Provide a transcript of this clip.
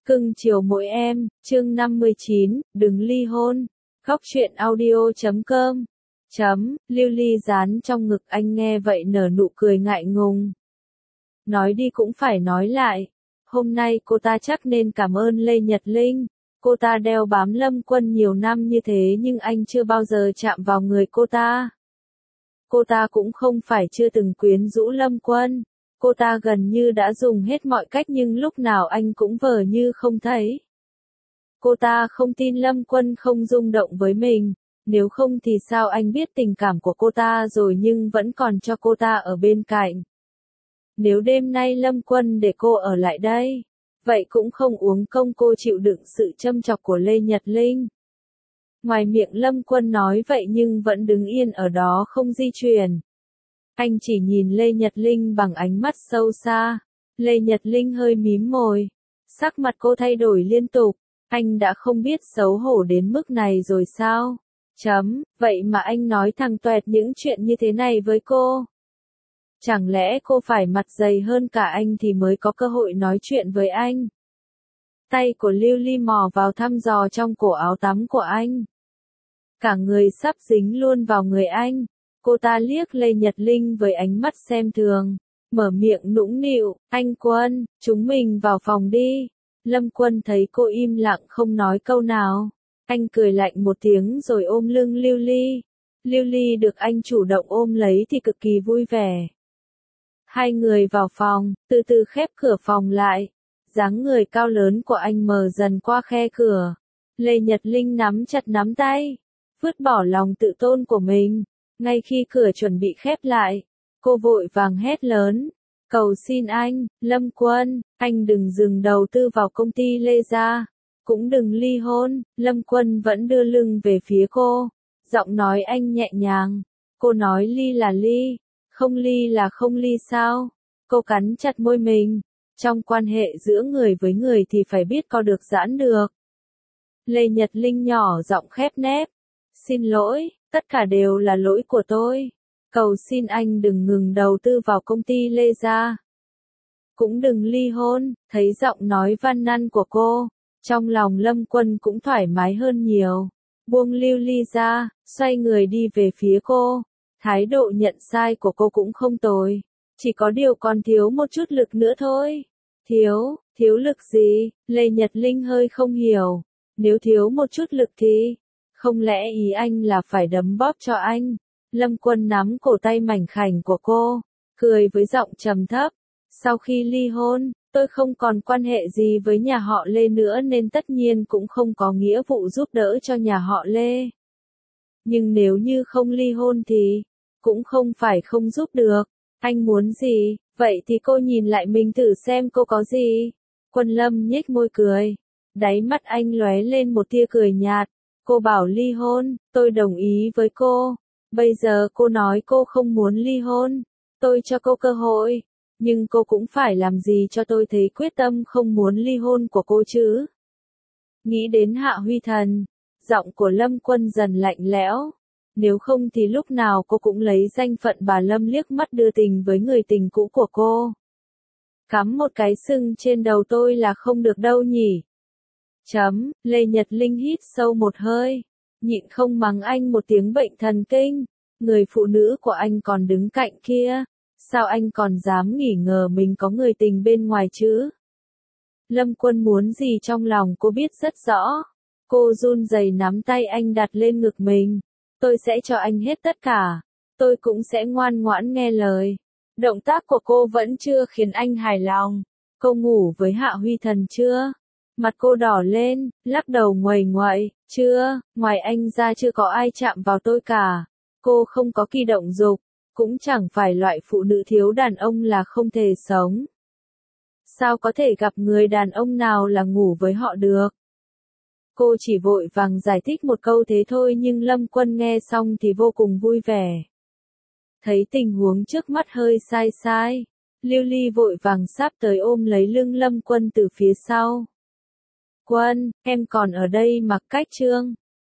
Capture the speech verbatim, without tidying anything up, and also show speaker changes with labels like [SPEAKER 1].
[SPEAKER 1] Cưng chiều mỗi em, chương năm mươi chín, đừng ly hôn. Góc truyện audio chấm com. Chấm, Lưu Ly dán trong ngực anh nghe vậy nở nụ cười ngại ngùng. Nói đi cũng phải nói lại. Hôm nay cô ta chắc nên cảm ơn Lê Nhật Linh. Cô ta đeo bám Lâm Quân nhiều năm như thế nhưng anh chưa bao giờ chạm vào người cô ta. Cô ta cũng không phải chưa từng quyến rũ Lâm Quân. Cô ta gần như đã dùng hết mọi cách nhưng lúc nào anh cũng vờ như không thấy. Cô ta không tin Lâm Quân không rung động với mình, nếu không thì sao anh biết tình cảm của cô ta rồi nhưng vẫn còn cho cô ta ở bên cạnh. Nếu đêm nay Lâm Quân để cô ở lại đây, vậy cũng không uống công cô chịu đựng sự châm chọc của Lê Nhật Linh. Ngoài miệng Lâm Quân nói vậy nhưng vẫn đứng yên ở đó không di chuyển. Anh chỉ nhìn Lê Nhật Linh bằng ánh mắt sâu xa. Lê Nhật Linh hơi mím môi. Sắc mặt cô thay đổi liên tục. Anh đã không biết xấu hổ đến mức này rồi sao? Chấm, vậy mà anh nói thẳng toẹt những chuyện như thế này với cô. Chẳng lẽ cô phải mặt dày hơn cả anh thì mới có cơ hội nói chuyện với anh? Tay của Lưu Ly mò vào thăm dò trong cổ áo tắm của anh. Cả người sắp dính luôn vào người anh. Cô ta liếc Lê Nhật Linh với ánh mắt xem thường, mở miệng nũng nịu, anh Quân, chúng mình vào phòng đi. Lâm Quân thấy cô im lặng không nói câu nào. Anh cười lạnh một tiếng rồi ôm lưng Lưu Ly. Lưu Ly được anh chủ động ôm lấy thì cực kỳ vui vẻ. Hai người vào phòng, từ từ khép cửa phòng lại. Dáng người cao lớn của anh mờ dần qua khe cửa. Lê Nhật Linh nắm chặt nắm tay, vứt bỏ lòng tự tôn của mình. Ngay khi cửa chuẩn bị khép lại, cô vội vàng hét lớn. Cầu xin anh, Lâm Quân, anh đừng dừng đầu tư vào công ty Lê gia. Cũng đừng ly hôn. Lâm Quân vẫn đưa lưng về phía cô. Giọng nói anh nhẹ nhàng. Cô nói ly là ly, không ly là không ly sao? Cô cắn chặt môi mình. Trong quan hệ giữa người với người thì phải biết có được giãn được. Lê Nhật Linh nhỏ giọng khép nép. Xin lỗi, tất cả đều là lỗi của tôi. Cầu xin anh đừng ngừng đầu tư vào công ty Lê gia. Cũng đừng ly hôn. Thấy giọng nói van năn của cô, trong lòng Lâm Quân cũng thoải mái hơn nhiều. Buông Lưu Ly ra, xoay người đi về phía cô. Thái độ nhận sai của cô cũng không tồi. Chỉ có điều còn thiếu một chút lực nữa thôi. Thiếu, thiếu lực gì? Lê Nhật Linh hơi không hiểu. Nếu thiếu một chút lực thì, không lẽ ý anh là phải đấm bóp cho anh? Lâm Quân nắm cổ tay mảnh khảnh của cô, cười với giọng trầm thấp. Sau khi ly hôn, tôi không còn quan hệ gì với nhà họ Lê nữa nên tất nhiên cũng không có nghĩa vụ giúp đỡ cho nhà họ Lê. Nhưng nếu như không ly hôn thì, cũng không phải không giúp được. Anh muốn gì, vậy thì cô nhìn lại mình thử xem cô có gì. Quân Lâm nhếch môi cười. Đáy mắt anh lóe lên một tia cười nhạt. Cô bảo ly hôn, tôi đồng ý với cô. Bây giờ cô nói cô không muốn ly hôn. Tôi cho cô cơ hội. Nhưng cô cũng phải làm gì cho tôi thấy quyết tâm không muốn ly hôn của cô chứ. Nghĩ đến Hạ Huy Thần, giọng của Lâm Quân dần lạnh lẽo. Nếu không thì lúc nào cô cũng lấy danh phận bà Lâm liếc mắt đưa tình với người tình cũ của cô. Cắm một cái sưng trên đầu tôi là không được đâu nhỉ. Chấm, Lê Nhật Linh hít sâu một hơi. Nhịn không mắng anh một tiếng bệnh thần kinh. Người phụ nữ của anh còn đứng cạnh kia. Sao anh còn dám nghỉ ngờ mình có người tình bên ngoài chứ? Lâm Quân muốn gì trong lòng cô biết rất rõ. Cô run rẩy nắm tay anh đặt lên ngực mình. Tôi sẽ cho anh hết tất cả. Tôi cũng sẽ ngoan ngoãn nghe lời. Động tác của cô vẫn chưa khiến anh hài lòng. Cô ngủ với Hạ Huy Thần chưa? Mặt cô đỏ lên, lắc đầu nguầy nguậy. Chưa, ngoài anh ra chưa có ai chạm vào tôi cả. Cô không có kỳ động dục. Cũng chẳng phải loại phụ nữ thiếu đàn ông là không thể sống. Sao có thể gặp người đàn ông nào là ngủ với họ được? Cô chỉ vội vàng giải thích một câu thế thôi nhưng Lâm Quân nghe xong thì vô cùng vui vẻ. Thấy tình huống trước mắt hơi sai sai, Lưu Ly vội vàng sắp tới ôm lấy lưng Lâm Quân từ phía sau. Quân, em còn ở đây mặc cách trương.